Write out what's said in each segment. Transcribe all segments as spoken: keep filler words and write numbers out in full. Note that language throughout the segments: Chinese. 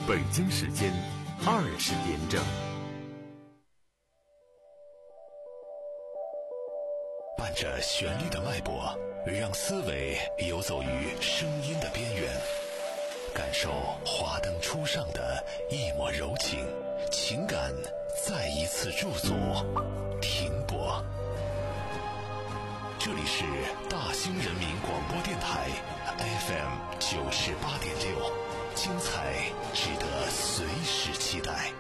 北京时间二十点整。 伴着旋律的脉搏，让思维游走于声音的边缘，感受华灯初上的一抹柔情，情感再一次驻足停泊。这里是大兴人民广播电台 F M 九十八点六，精彩值得随时期待。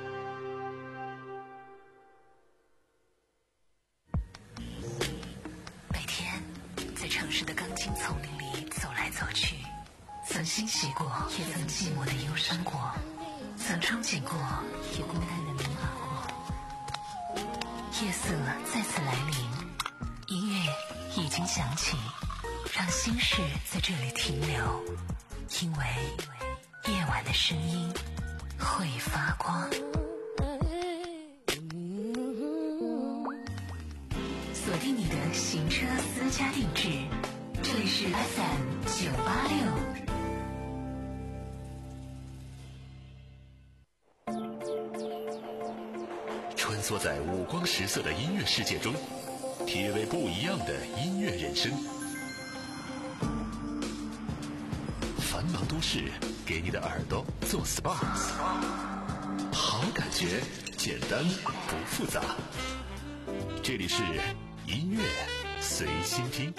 每天在城市的钢筋丛林里走来走去，曾欣喜过，也曾寂寞的忧伤过，曾憧憬过，也孤单的迷茫过。夜色再次来临，音乐已经响起，让心事在这里停留，因为夜晚的声音会发光。锁定你的行车私家定制，这里是 F M 九八六。 穿梭在五光十色的音乐世界中，体味不一样的音乐人生。繁忙都市给你的耳朵做 S P A， 好感觉，简单不复杂。这里是音乐随心听。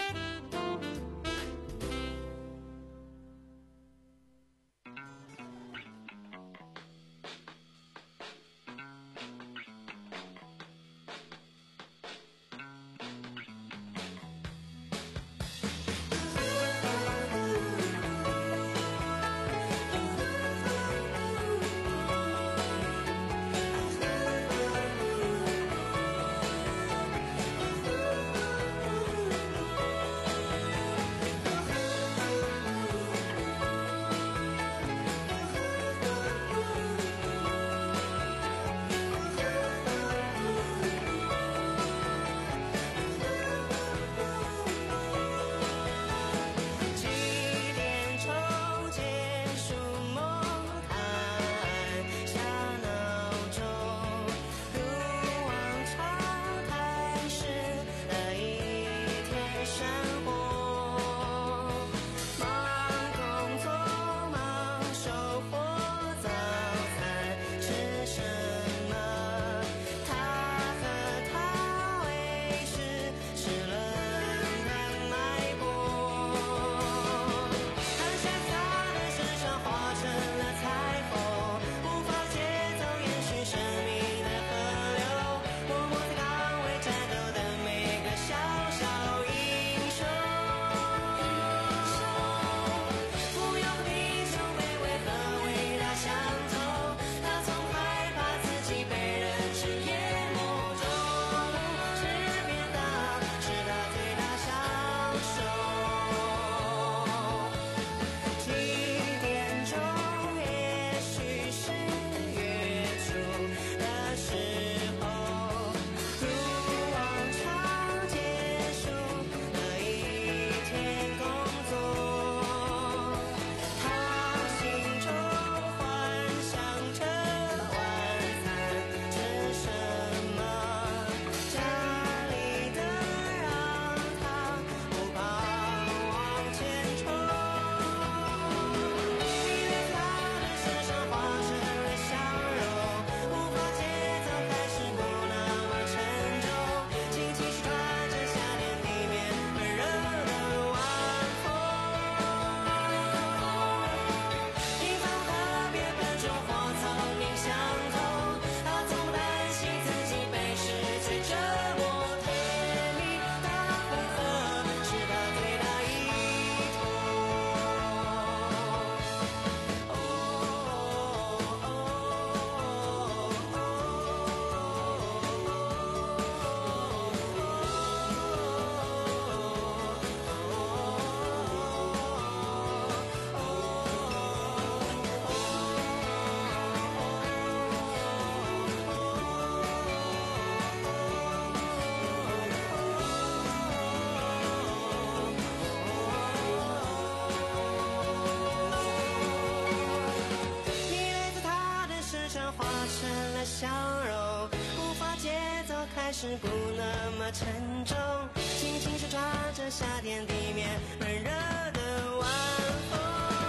是不那么沉重，轻轻手抓着夏天地面温热的晚风。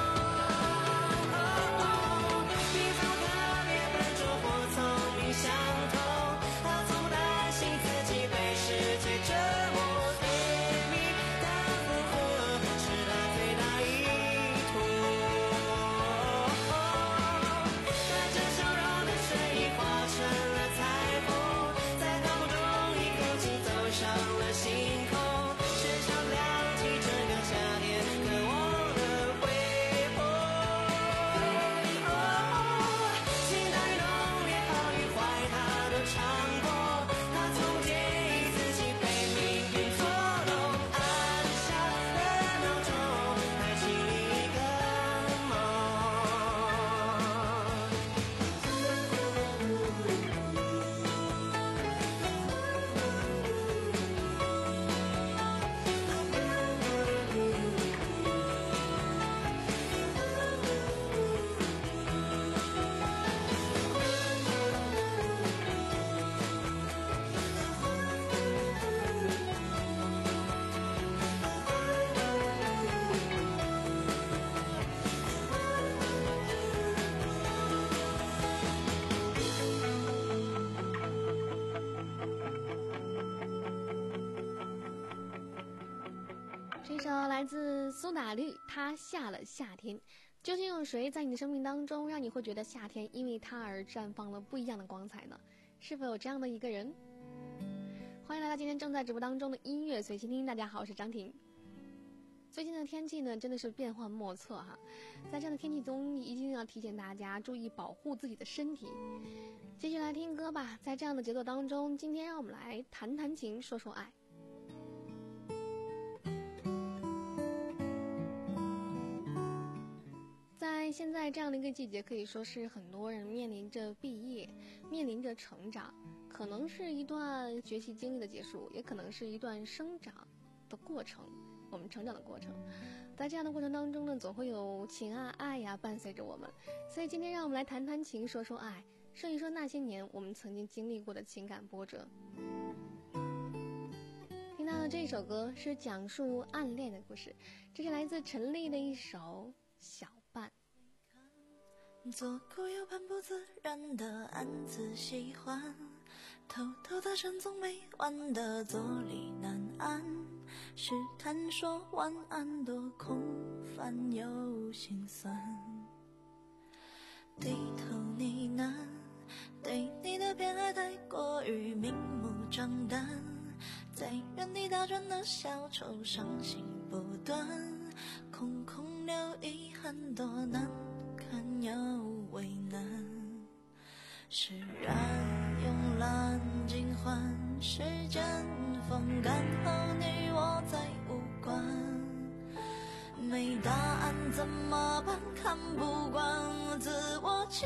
你从特别笨拙或聪明相同，他从不担心自己被世界折磨，对你的附和是他最大意图。带着笑容的睡意化成了彩虹，在当中一口气走上了星空，时常亮起这个夏天渴望的辉煌。期待浓烈好与坏它都尝过，他从不介意自己被命运捉弄，按下了闹钟，还醒了一个梦。 这首来自苏打绿，它下了夏天。究竟有谁在你的生命当中，让你会觉得夏天因为它而绽放了不一样的光彩呢？是否有这样的一个人？欢迎来到今天正在直播当中的音乐随心听。大家好，我是张婷。最近的天气呢，真的是变幻莫测哈，在这样的天气中，一定要提醒大家注意保护自己的身体。继续来听歌吧，在这样的节奏当中，今天让我们来谈谈情，说说爱。在现在这样的一个季节，可以说是很多人面临着毕业，面临着成长，可能是一段学习经历的结束，也可能是一段生长的过程，我们成长的过程。在这样的过程当中呢，总会有情啊爱呀、啊、伴随着我们。所以今天让我们来谈谈情，说说爱，说一说那些年我们曾经经历过的情感波折。听到的这首歌是讲述暗恋的故事，这是来自陈粒的一首小伴。 左顾右盼不自然的暗自喜欢，偷偷的深总没完的坐立难安，试探说晚安多空泛又心酸，低头呢喃，对你的偏爱太过于明目张胆，在原地打转的小丑伤心不断，空空留遗憾多难看又为难，释然慵懒尽欢，时间风干后你我再无关，没答案怎么办？看不惯自我欺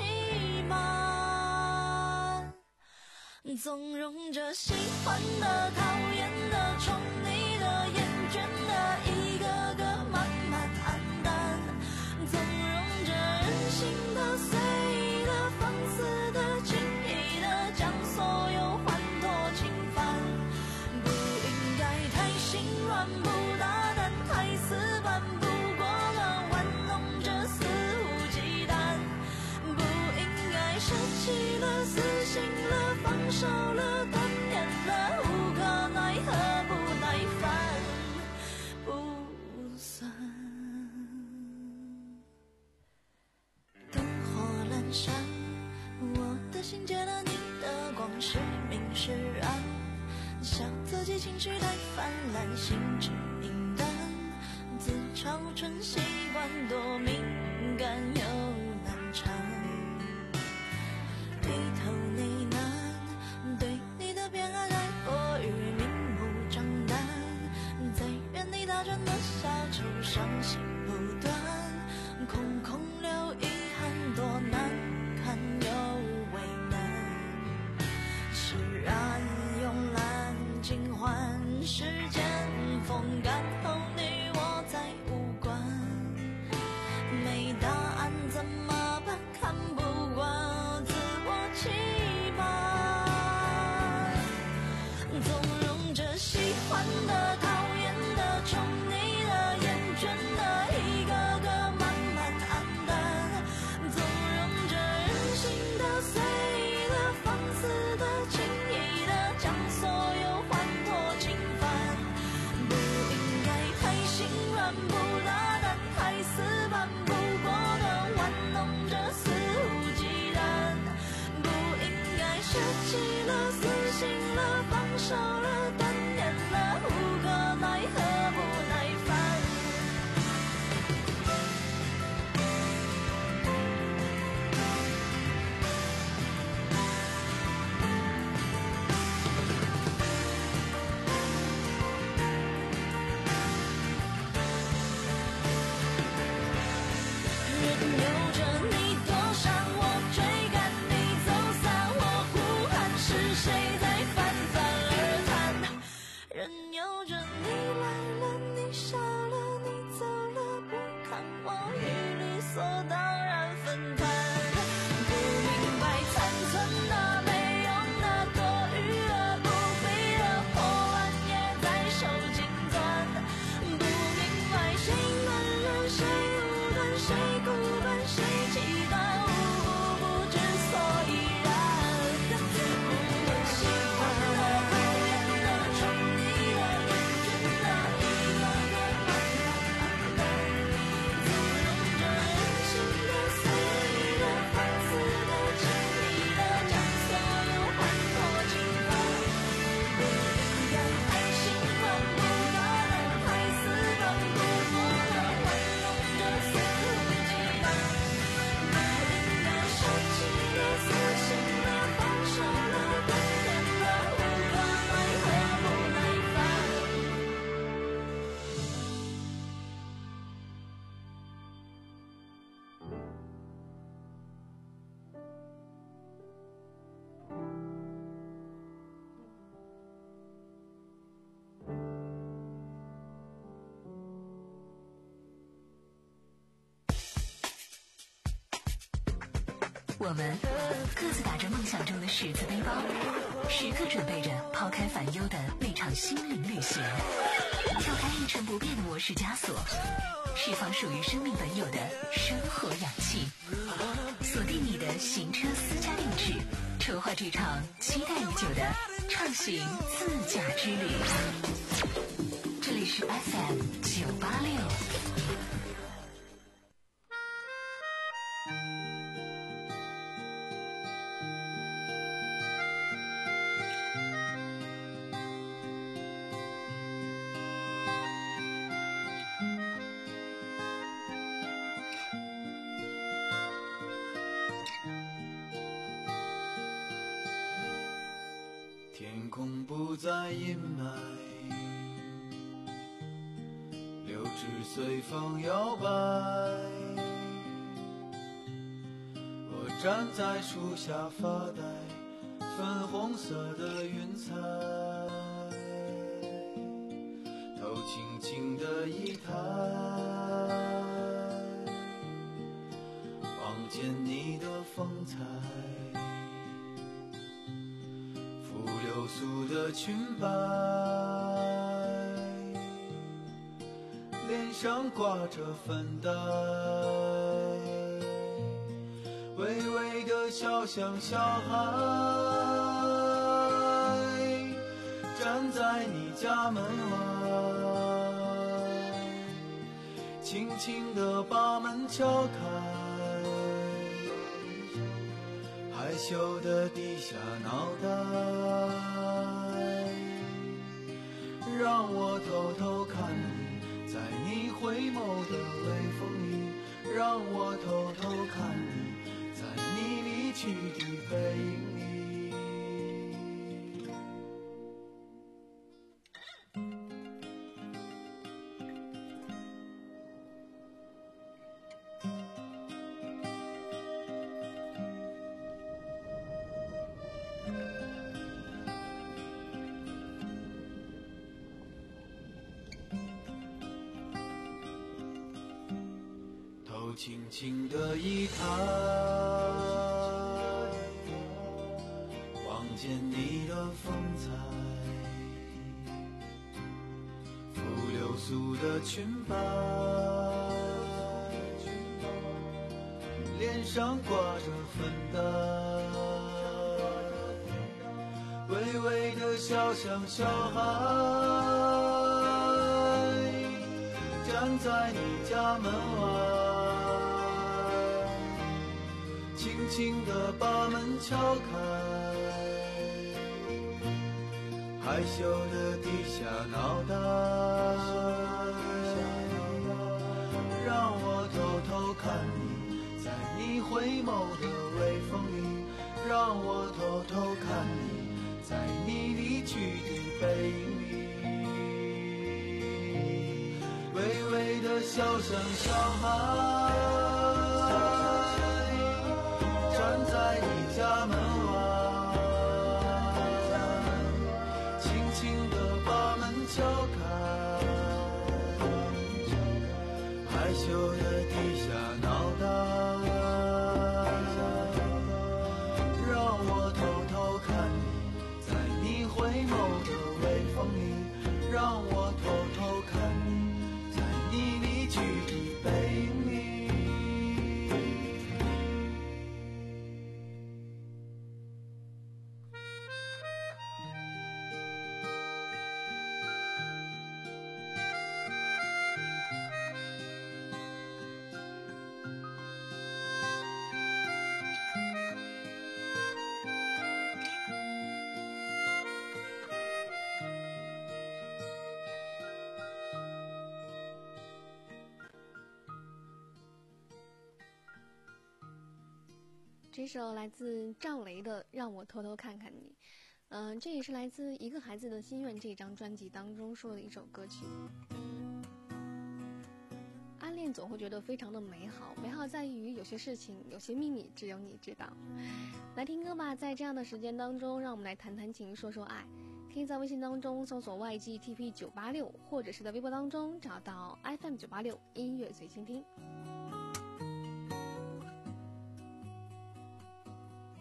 瞒，纵容着喜欢的、讨厌的、宠你的、厌倦的，一个个慢慢黯淡，纵容着任性的、随意的、放肆的、轻易的，将所有欢脱侵犯。不应该太心软，不大胆，太死板，不过了玩弄着肆无忌惮，不应该舍弃了、死心了、放手了、断念了，无可奈何，不耐烦，不算。灯火阑珊，我的心借了你的光，是明是暗，笑自己情绪太泛滥，心智敏感，自嘲成习惯，多敏感又难缠，低头呢喃，对你的偏爱太过于明目张胆，在原地打转的小丑伤心不断，空空留遗憾多难看又为难，释然慵懒尽欢，时间风干后你我再无关，没答案怎么办？看不惯自我欺瞒， 我们各自打着梦想中的十字背包，时刻准备着抛开烦忧的那场心灵旅行，跳开一成不变的模式枷锁，释放属于生命本有的生活氧气，锁定你的行车私家定制，筹划这场期待已久的畅行自驾之旅。这里是 F M 九八六。 天空不再阴霾，柳枝随风摇摆，我站在树下发呆，粉红色的云彩，头轻轻的一抬，望见你的风采，流苏的裙摆，脸上挂着粉黛，微微的笑像小孩，站在你家门外，轻轻地把门敲开，害羞地低下脑袋，让我偷偷看你，在你回眸的微风里，让我偷偷看你，在你离去的背影里。头轻轻的一抬，望见你的风采，拂流苏的裙摆，脸上挂着粉黛，微微的笑像小孩，站在你家门外，轻轻地把门敲开，害羞地低下脑袋，让我偷偷看你，在你回眸的微风里，让我偷偷看你，在你离去的背影里，微微的笑像小孩，站在你家门外，轻轻地把门敲开，害羞地低下脑袋，让我偷偷看你，在你回眸的微风里，让我偷偷看你，在你离去的背影里。 这首来自赵雷的《让我偷偷看看你》，嗯、呃，这也是来自《一个孩子的心愿》这张专辑当中说的一首歌曲。暗恋总会觉得非常的美好，美好在于有些事情、有些秘密只有你知道。来听歌吧，在这样的时间当中，让我们来谈谈情，说说爱。可以在微信当中搜索 Y G T P 九八六，或者是在微博当中找到 F M 九八六音乐随心听。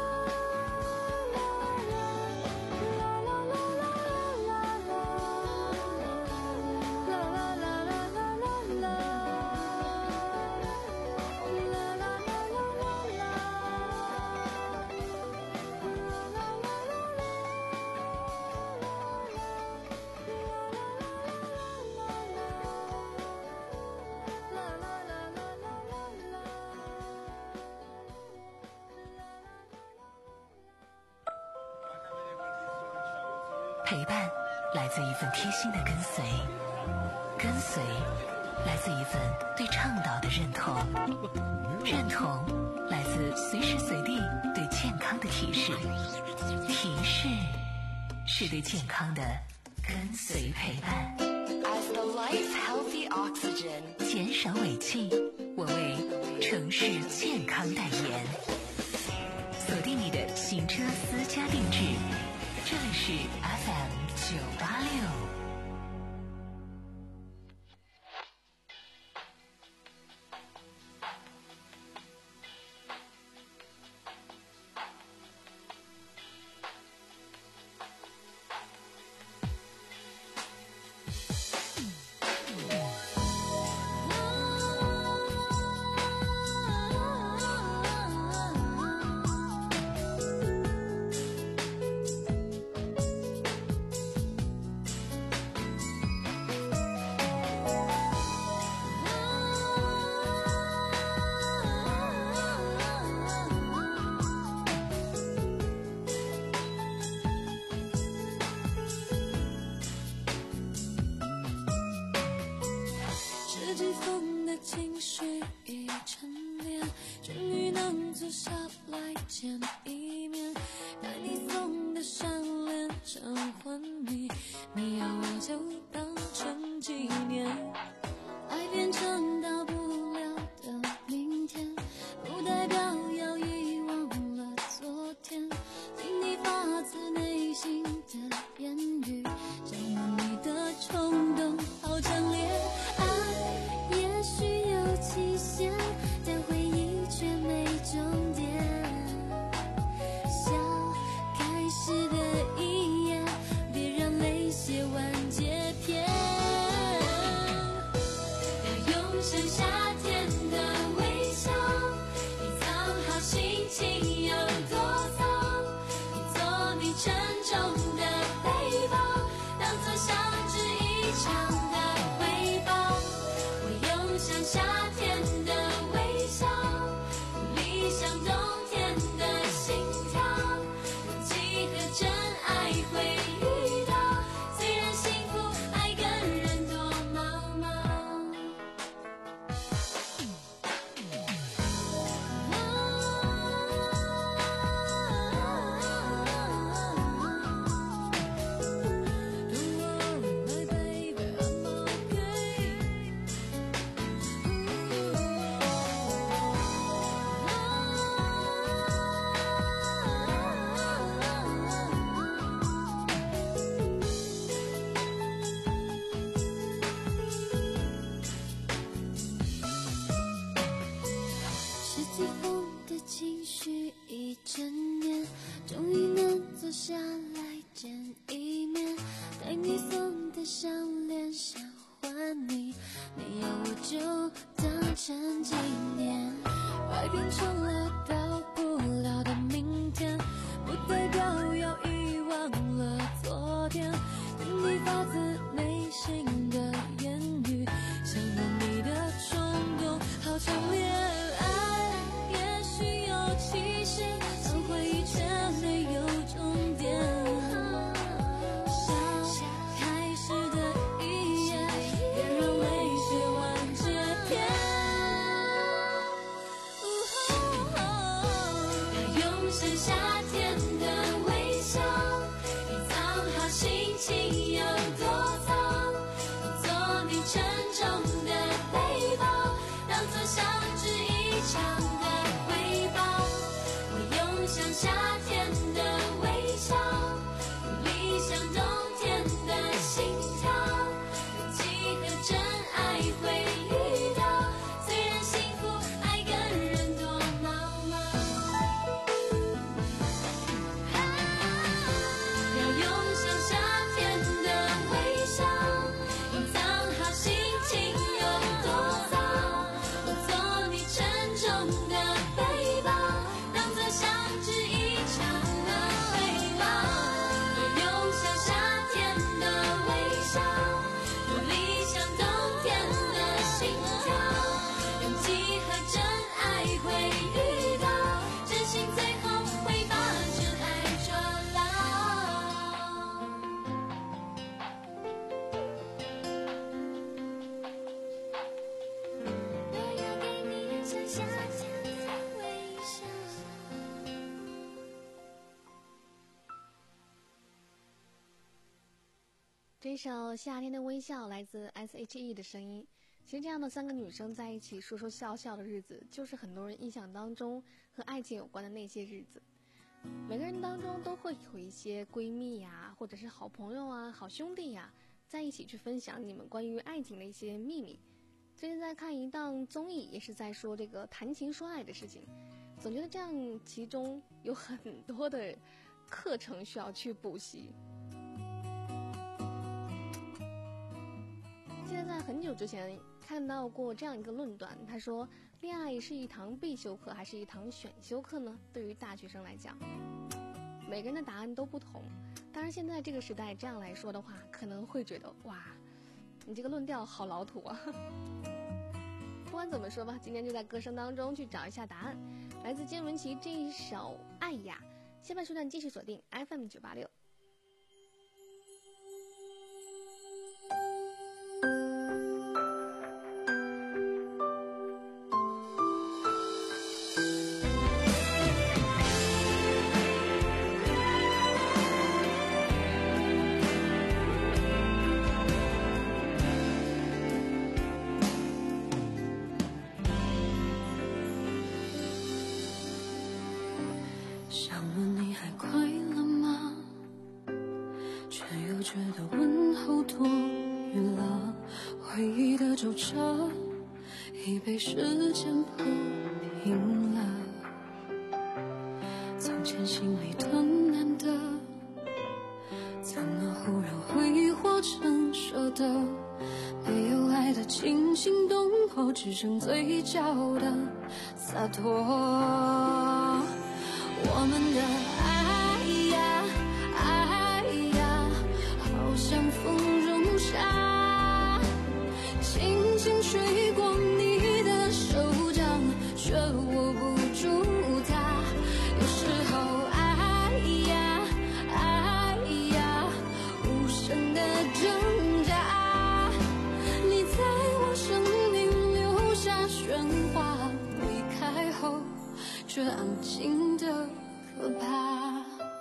陪伴来自一份贴心的跟随，跟随来自一份对倡导的认同，认同来自随时随地对健康的提示，提示是对健康的跟随陪伴。 As the life's healthy oxygen， 减少尾气，我为城市健康代言。锁定你的行车私家定制，这里是 F M 九八六。 成了到不了的明天，不代表要遗忘了昨天。对你发自内心的言语，想吻你的冲动好强烈，爱也许有期限，但回忆却没有终点。像开始的一页，别让泪水完结篇。要用像夏天的微笑，隐藏好心情有多糟，做你沉重的背包，当作相知一场的回报。我用像夏天的微笑，用理想冬天的心跳，勇气和真爱会遇到，虽然幸福爱跟人多闹闹。要用像夏天的微笑，隐藏好心情有多糟，我做你沉重的背包，当作相知一场的回报。我用像夏天的微笑，用理想冬天的心跳，勇气和真爱会遇到，真心最后会把真爱捉牢。我要给你像夏天的微笑。 这首《夏天的微笑》来自 S H E 的声音。其实这样的三个女生在一起说说笑笑的日子，就是很多人印象当中和爱情有关的那些日子。每个人当中都会有一些闺蜜呀，或者是好朋友啊、好兄弟呀，在一起去分享你们关于爱情的一些秘密。最近在看一档综艺，也是在说这个谈情说爱的事情，总觉得这样其中有很多的课程需要去补习。记得在很久之前看到过这样一个论断，他说恋爱是一堂必修课还是一堂选修课呢？对于大学生来讲，每个人的答案都不同。当然现在这个时代这样来说的话，可能会觉得哇，你这个论调好老土啊。不管怎么说吧，今天就在歌声当中去找一下答案。来自金玟岐这一首《爱呀》，下半时段继续锁定 F M 九八六。 想问你还快乐吗？却又觉得问候多余了。回忆的皱褶已被时间铺平了。从前心里的难得，怎么忽然挥霍成舍得？没有爱的惊心动魄，只剩嘴角的洒脱。我们的爱呀爱呀，好像风中沙，轻轻吹过你的手掌，却握不住它。有时候爱呀爱呀，无声的挣扎，你在我生命留下喧哗，离开后却安静的可怕。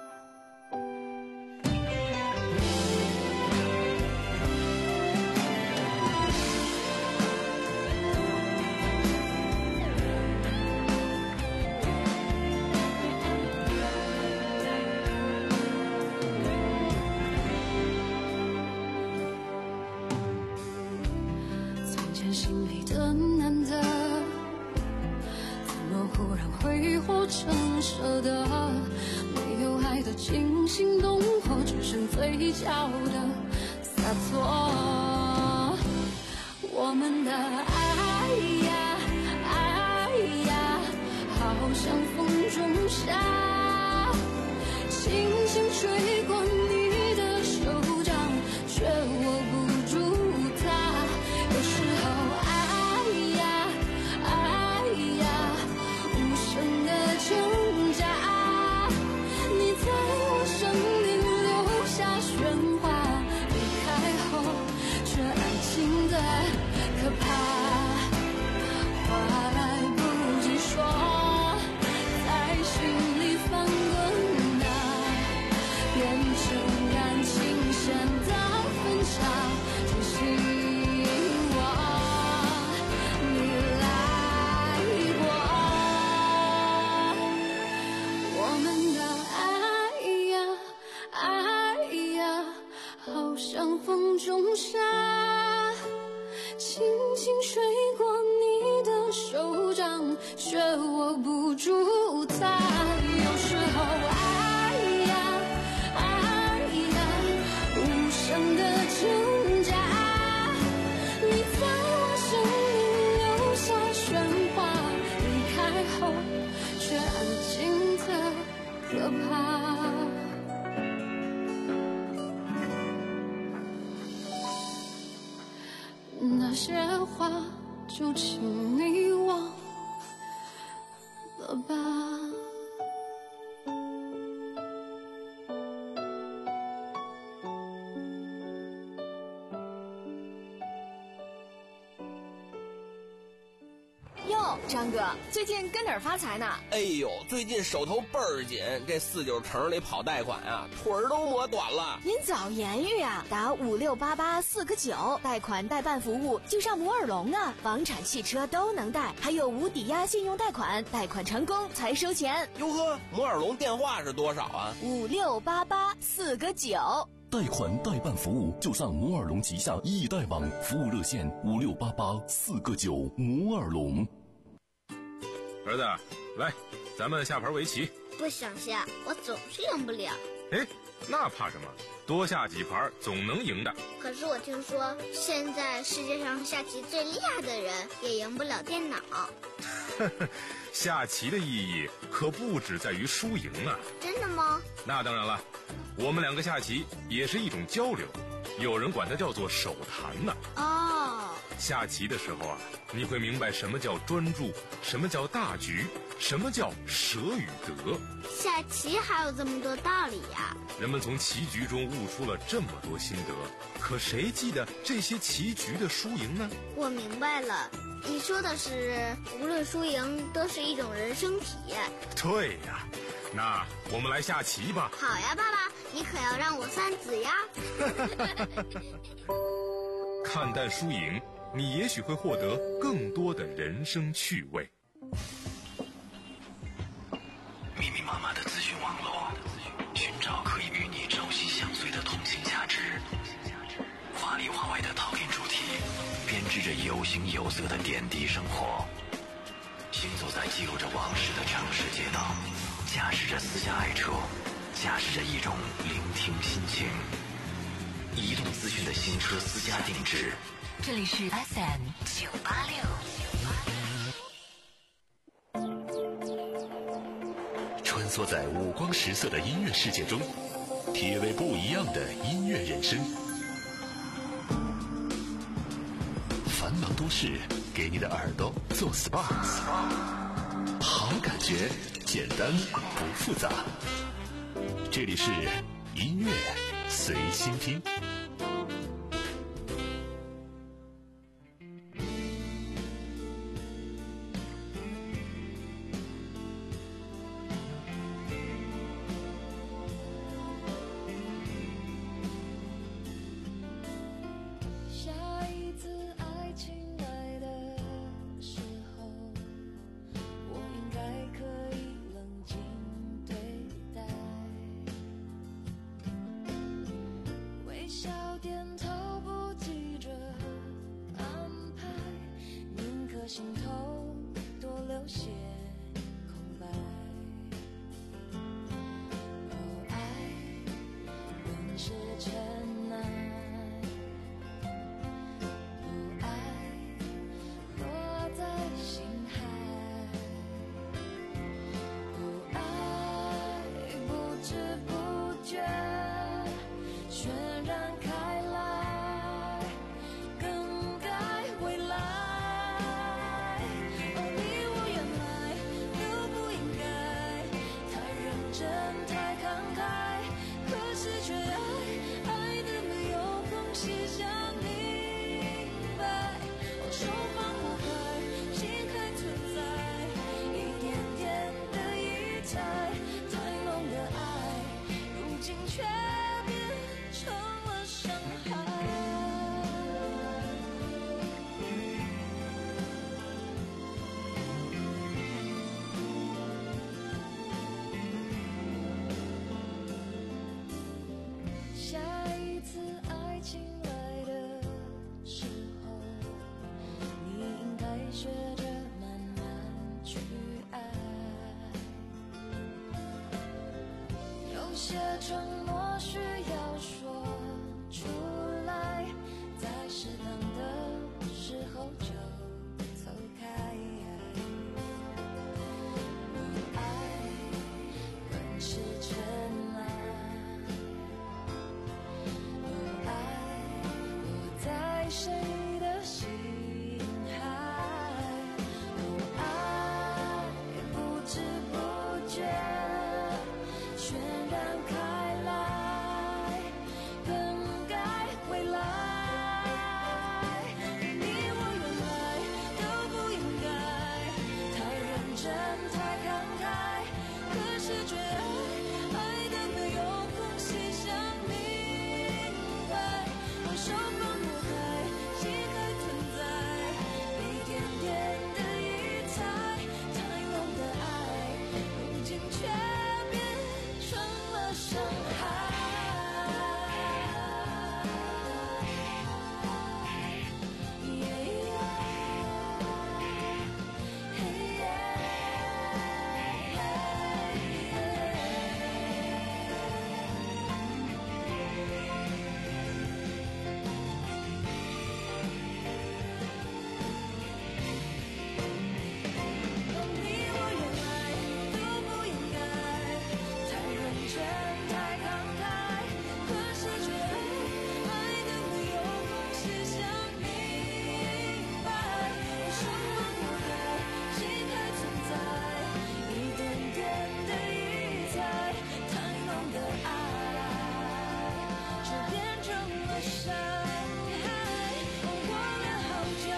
从前心里的难得，怎么忽然挥霍成舍得？没有爱的惊心动魄，只剩嘴角的洒脱。我们的爱呀爱呀，好像风中沙，轻轻吹过你的手掌，却握不住它。有时候爱呀爱呀，无声的挣扎，你在我生命留下喧哗，离开后却安静的可怕。话来不及说，在心里翻滚啊，变成感情线的分岔。真希望你来过，我们的爱呀爱呀，好像风中沙，轻轻吹过你的手掌，却握不住它。有时候爱呀爱呀，无声的挣扎，你在我生命留下喧哗，离开后却安静的可怕。那些话就请你忘了吧。 哟，张哥，最近跟哪儿发财呢？ 哎呦，最近手头倍儿紧，这四九城里跑贷款啊，腿儿都磨短了。 您早言语啊，打五六八八四个九，贷款代办服务就上摩尔龙啊，房产、汽车都能贷，还有无抵押信用贷款，贷款成功才收钱。 哟呵，摩尔龙电话是多少啊？ 五六八八四个九。 贷款代办服务就上摩尔龙旗下易贷网，服务热线五六八八四个九。摩尔龙。 儿子，来，咱们下盘围棋。 不想下，我总是赢不了。 哎，那怕什么？多下几盘总能赢的。 可是我听说，现在世界上下棋最厉害的人也赢不了电脑。 下棋的意义可不只在于输赢啊！ 真的吗？ 那当然了，我们两个下棋也是一种交流，有人管它叫做手谈呢。 哦， 下棋的时候啊，你会明白什么叫专注，什么叫大局，什么叫舍与得。 下棋还有这么多道理呀！ 人们从棋局中悟出了这么多心得，可谁记得这些棋局的输赢呢？ 我明白了，你说的是无论输赢都是一种人生体验。 对呀，那我们来下棋吧。 好呀，爸爸，你可要让我三子呀。 看淡输赢，你也许会获得更多的人生趣味。 密密麻麻的资讯网络，寻找可以与你朝夕相随的通信价值。华里华外的套件主题，编织着有形有色的点滴生活。行走在记录着往事的城市街道，驾驶着私家爱车，驾驶着一种聆听心情。移动资讯的新车私家定制。 这里是 F M 九八六。 穿梭在五光十色的音乐世界中，体味不一样的音乐人生。繁忙都市，给你的耳朵做 S P A， 好感觉，简单不复杂。这里是音乐随心听。 心头多留些空白。哦，爱本是真难，哦，爱落在心海， 学着慢慢去爱。有些承诺需要说出来，在适当的时候就走开。不爱本是尘埃，不爱不在谁的心海，不爱不知不觉渲染开来，更改未来。你我原来都不应该太认真太慷慨，可是却爱爱的没有空隙想明白，我手放不开，心还存在，一点点的疑猜，太浓的爱，如今却变成了伤害。你我原来都不应该太认真太慷慨，可是却爱的没有空隙想明白，我手放不开，心还存在，一点点的疑猜，太浓的爱却变成了伤害。过了好久，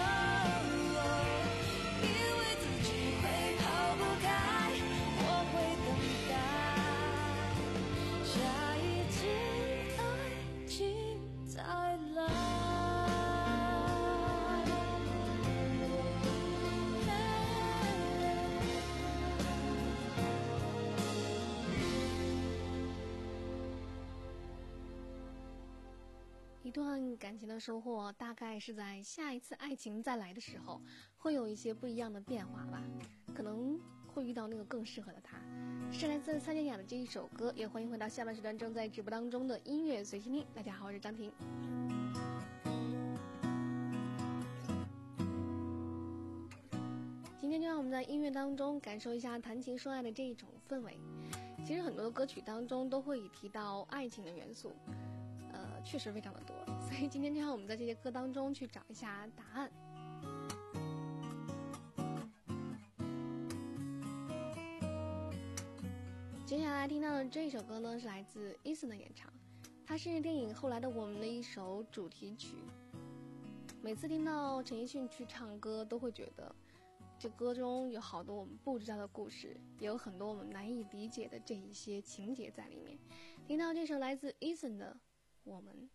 以为自己会跑不开，我会等待下一次爱情再来。 一段感情的收获，大概是在下一次爱情再来的时候，会有一些不一样的变化吧，可能会遇到那个更适合的他。是来自蔡健雅的这一首歌，也欢迎回到下半时段正在直播当中的音乐随心听。大家好，我是张婷。今天就让我们在音乐当中感受一下谈情说爱的这一种氛围。其实很多的歌曲当中都会提到爱情的元素，呃，确实非常的多，所以今天就让我们在这些歌当中去找一下答案。接下来听到的这首歌呢，是来自 Eason 的演唱，它是电影《后来的我们》的一首主题曲。每次听到陈奕迅去唱歌，都会觉得这歌中有好多我们不知道的故事，也有很多我们难以理解的这一些情节在里面。听到这首来自 Eason 的《我们》。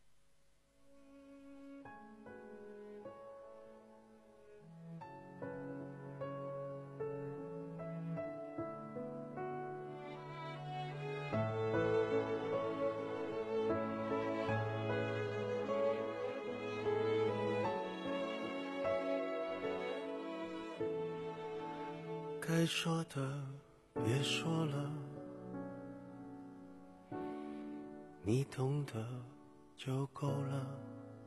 该说的别说了，你懂得就够了。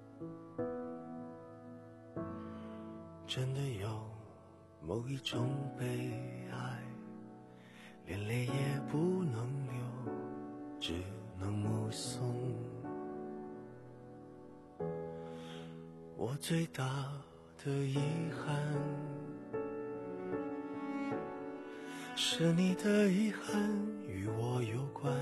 真的有某一种悲哀，连泪也不能流，只能目送。我最大的遗憾，是你的遗憾与我有关，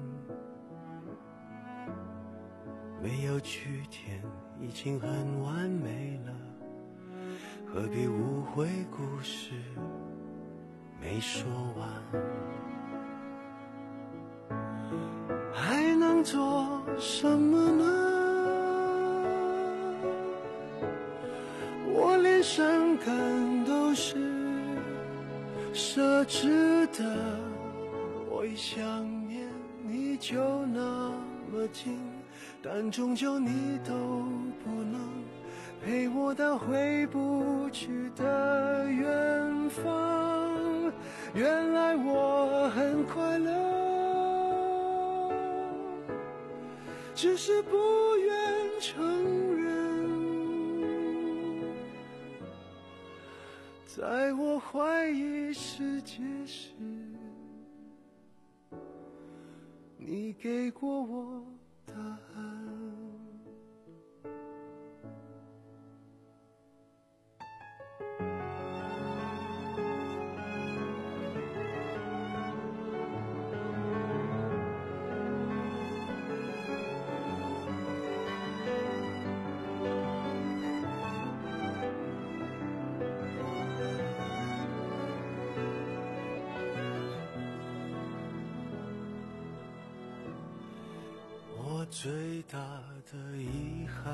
没有句点已经很完美了，何必误会故事没说完？还能做什么呢？我连伤感都是奢侈的，我一想念你就那么近，但终究你都不能陪我到回不去的远方。原来我很快乐，只是不愿承认。在我怀疑世界时，你给过我答案。最大的遗憾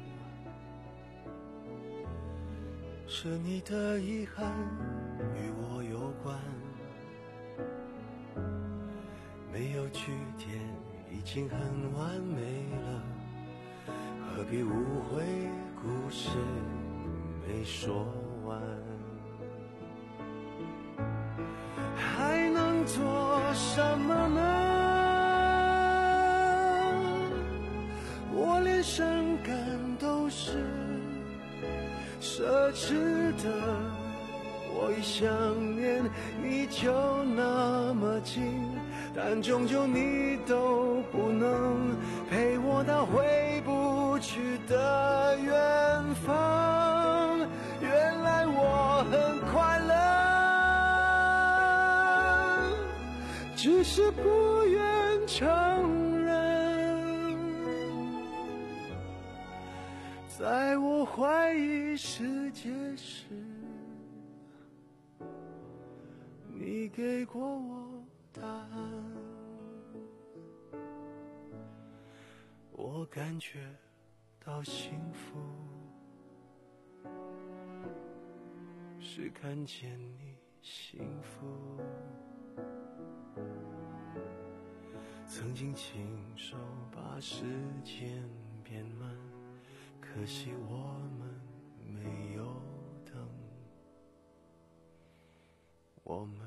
是你的遗憾与我有关，没有句点已经很完美了，何必误会故事没说完。还能做什么呢？我连伤感都是奢侈的，我一想念你就那么近，但终究你都不能陪我到回不去的远方。原来我很快乐，只是不愿承认。在我怀疑世界时，你给过我答案。我感觉到幸福，是看见你幸福。曾经亲手把时间变慢，可惜我们没有等，我们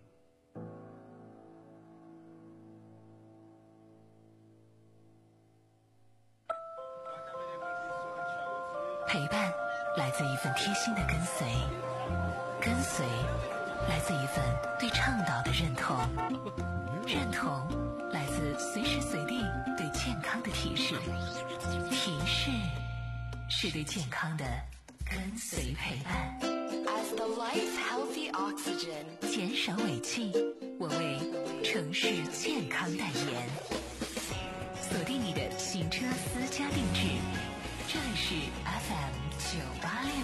陪伴来自一份贴心的跟随，跟随来自一份对倡导的认同，认同来自随时随地对健康的提示，提示是对健康的跟随陪伴。 As the life healthy oxygen， 减少尾气，我为城市健康代言。锁定你的行车私家定制，这里是 F M 九八六。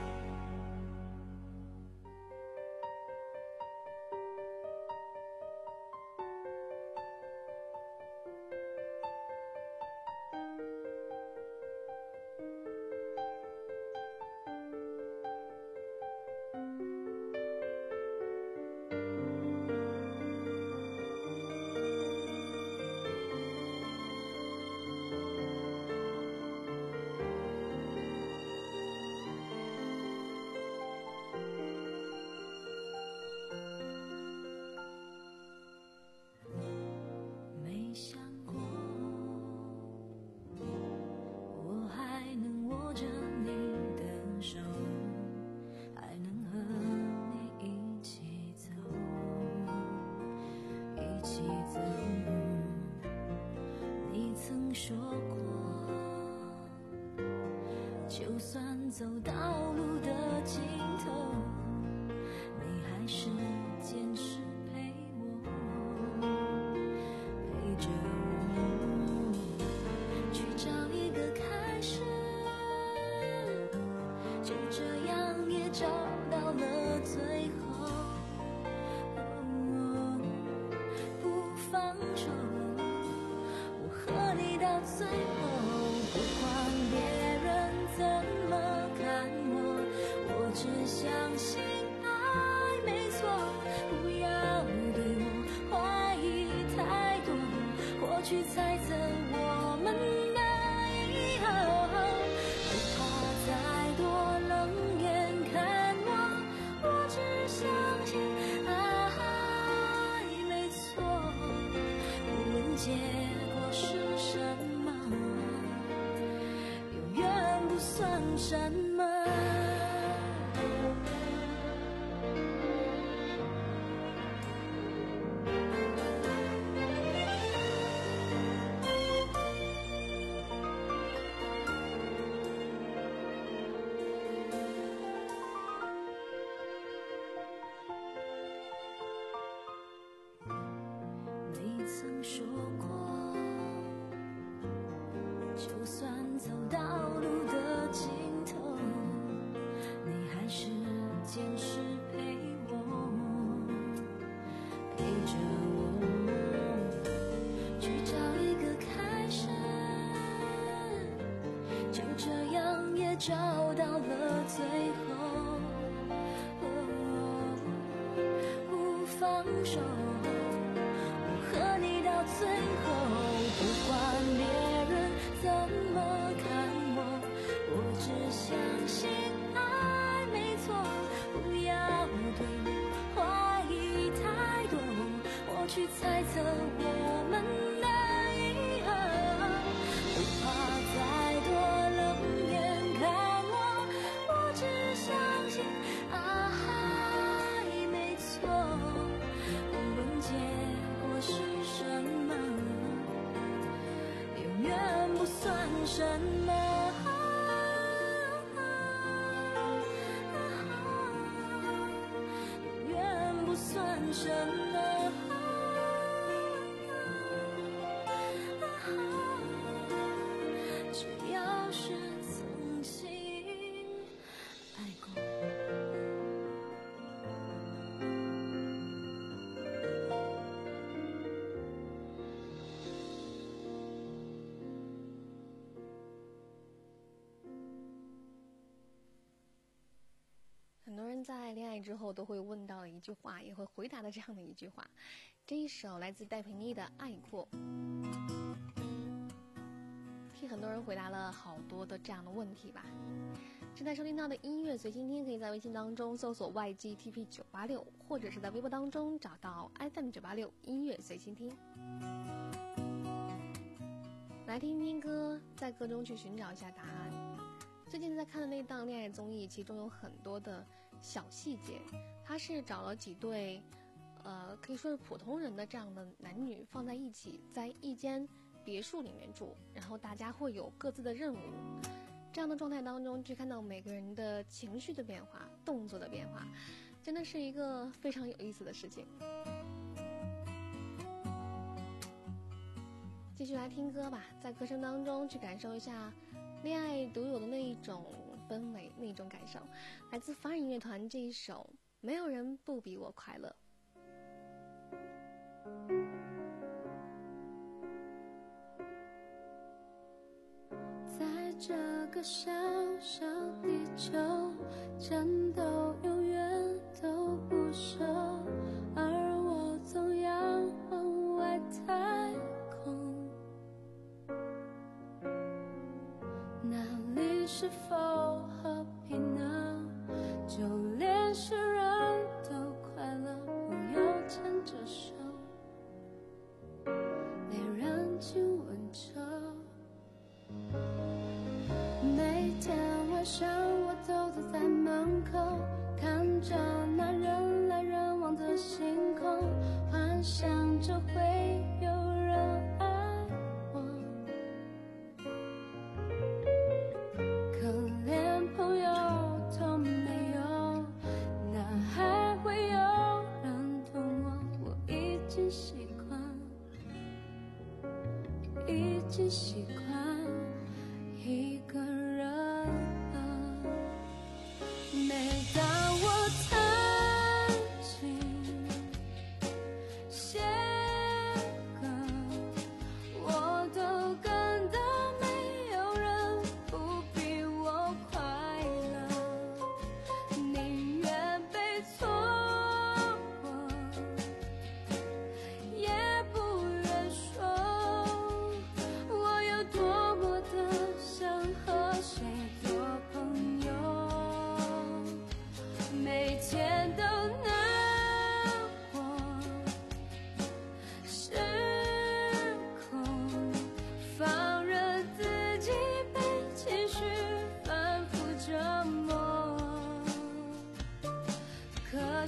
就算走到路的尽头，你还是坚持陪我，陪着我去找一个开始，就这样也找到了最后。哦，不放手，我和你到最后，不管别人怎么看我，我只相信爱没错，不要对我怀疑太多，或去猜测我们的以后，不怕再什么？你曾说过，就算走到路的尽头，你还是坚持陪我，陪着我去找一个开始，就这样也找到了最后，不放手，和你到最后，不管别人怎么看我，我只相信爱没错，不要对我怀疑太多，我去猜测我们的以后，不怕再多冷眼看我，我只相信爱没错，无论结果是什么，永远不算什么，永远不算什么，只要是曾经爱过。 很多人在恋爱之后都会问到的一句话，也会回答的这样的一句话。这一首来自戴佩妮的《爱过》，替很多人回答了好多的这样的问题吧。正在收听到的音乐随心听，可以在微信当中搜索 Y G T P 九八六，或者是在微博当中找到 F M 九八六音乐随心听，来听听歌，在歌中去寻找一下答案。最近在看的那档恋爱综艺，其中有很多的小细节，他是找了几对呃可以说是普通人的这样的男女放在一起，在一间别墅里面住，然后大家会有各自的任务，这样的状态当中去看到每个人的情绪的变化，动作的变化，真的是一个非常有意思的事情。继续来听歌吧，在歌声当中去感受一下恋爱独有的那一种氛围，那种感受，来自凡尔音乐团这一首《没有人不比我快乐》。 在这个小小地球，战斗永远都不休，而我总要往外太空。那里是否和平呢？就连世人都快乐，不用牵着手，恋人亲吻着。每天晚上我都坐在门口，看着那人来人往的星空，幻想着会有人爱我，可连朋友都没有，哪还会有人懂我？我已经习惯，已经习惯一个人了。每当我弹琴写歌，我都感到没有人不比我快乐，宁愿被错过，也不愿说我有多么的想和谁做朋友。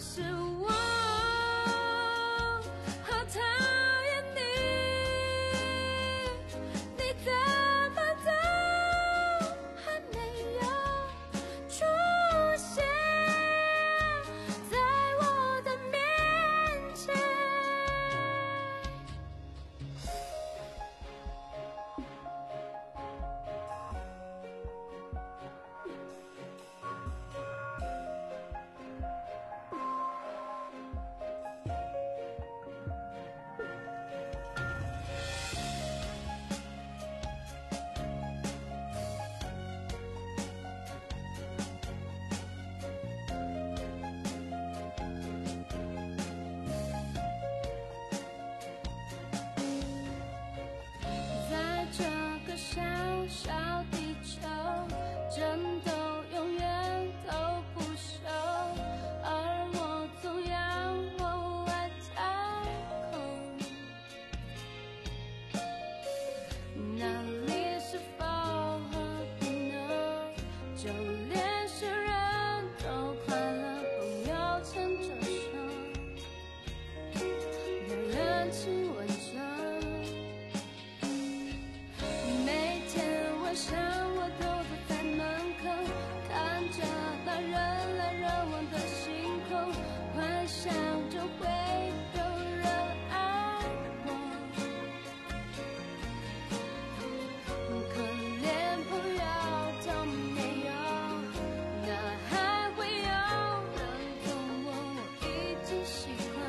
是我好讨厌你，你怎么都还没有出现在我的面前。在这个小小地球，真的永远都不休，而我总要往外太空。那里是否和平呢？就连世人都快乐，朋友牵着手，有人亲吻着。每天晚上我都坐在门口，看着那人来人往的星空，幻想着会有人爱我。可连朋友都没有，哪还会有人懂我？我已经习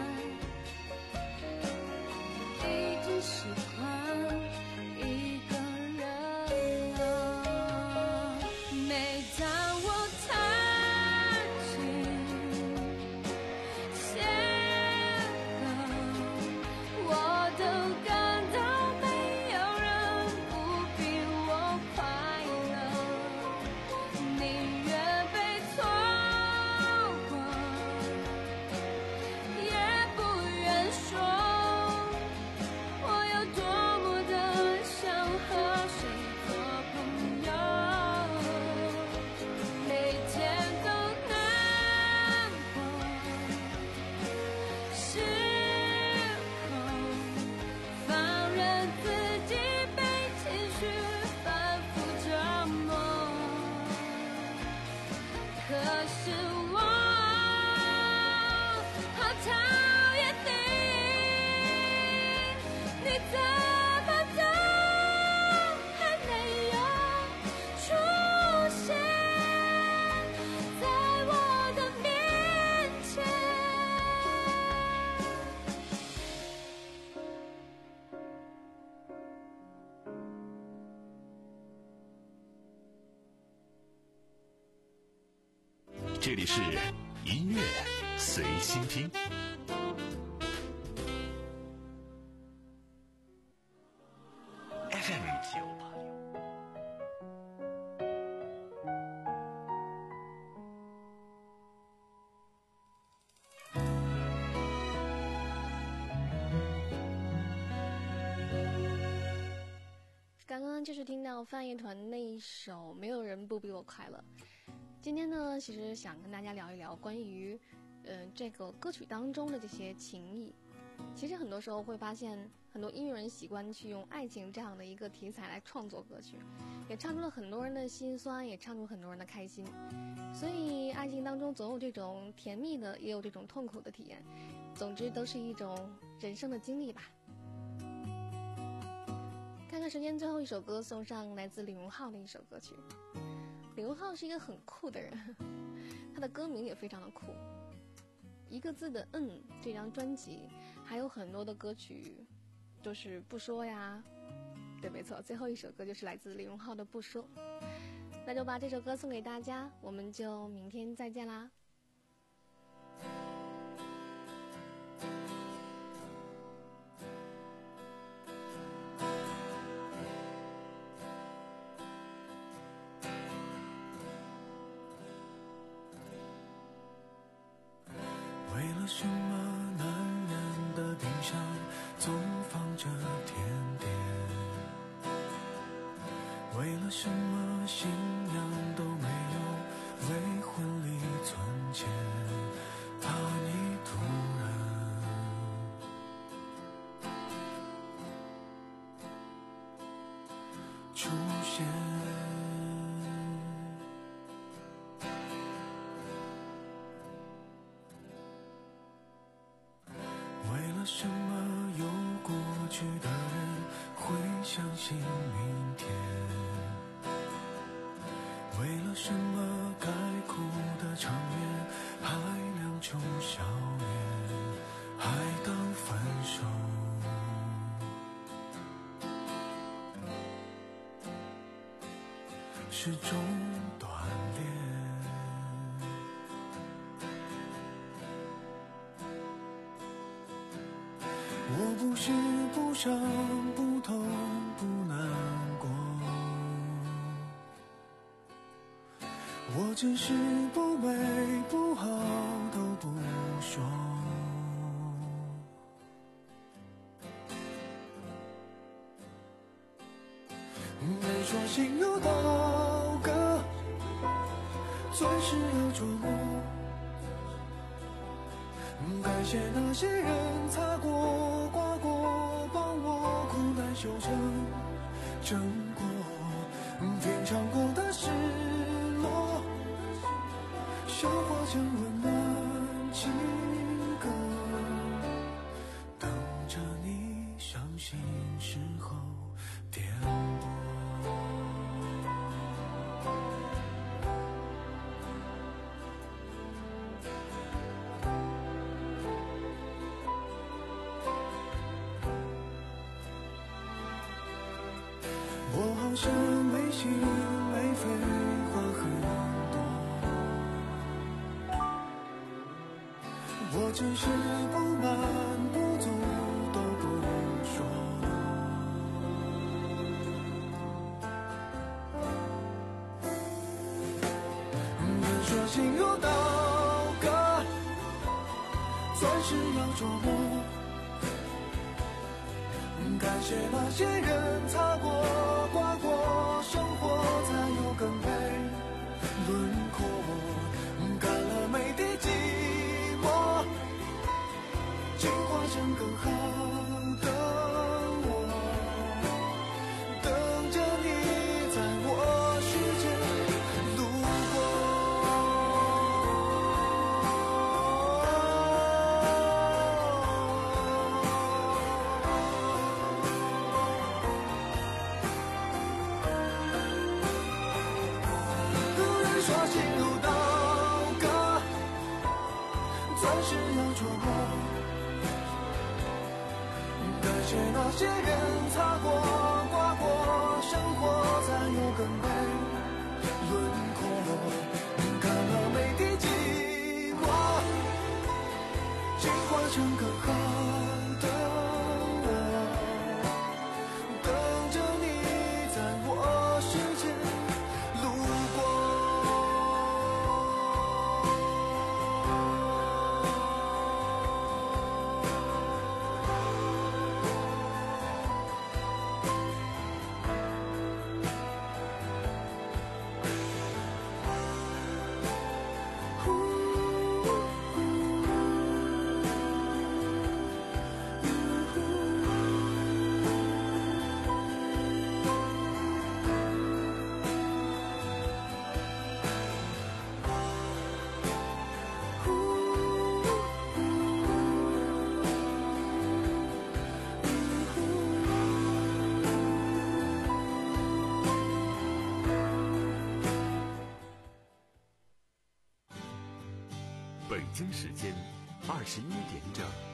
惯，已经习惯一个人了。每当我弹琴写歌，我都感到没有人不比我快乐。宁愿被错过，也不愿说我有多么的想和谁做朋友。每天都难过，是否放任自己被情绪反复折磨？可是我好讨厌你，你怎么都还没有出现在我的面前。 这里是音乐随心听。F M 九八六。 刚刚就是听到范乐团那一首《没有人不比我快乐》。今天呢，其实想跟大家聊一聊关于，呃，这个歌曲当中的这些情谊。其实很多时候会发现，很多音乐人习惯去用爱情这样的一个题材来创作歌曲，也唱出了很多人的心酸，也唱出很多人的开心。所以，爱情当中总有这种甜蜜的，也有这种痛苦的体验。总之，都是一种人生的经历吧。看看时间，最后一首歌送上来自李荣浩的一首歌曲。李荣浩是一个很酷的人，他的歌名也非常的酷，一个字的嗯。这张专辑还有很多的歌曲就是不说呀，对，没错，最后一首歌就是来自李荣浩的不说。那就把这首歌送给大家，我们就明天再见啦。 为了什么男人的冰箱总放着甜点？为了什么新娘都没有为婚礼存钱？他年了什么有过去的人会相信明天？为了什么该哭的场面还两种笑颜，还当分手？是种锻炼。我不是不伤不痛不难过，我只是不美不好都不说。人说心有刀割，钻石要琢磨。感谢那些人擦过刮过，帮我苦难修成正果。品尝过的失落，消化成温暖情歌，等着你伤心时候点拨。我好像没心没肺话很多，我只是不满不足都不说。人说心有刀割，钻石要琢磨。感谢那些人擦过刮过，生活才有更美轮廓。干了每滴寂寞，进化成更好的我，等着你在我世界路说心有刀割，钻石要琢磨。感谢那些人擦过刮过，生活才有更美轮廓。干了每滴寂寞，进化成更好的我，等着你在我世界路过。 北京时间二十一点整。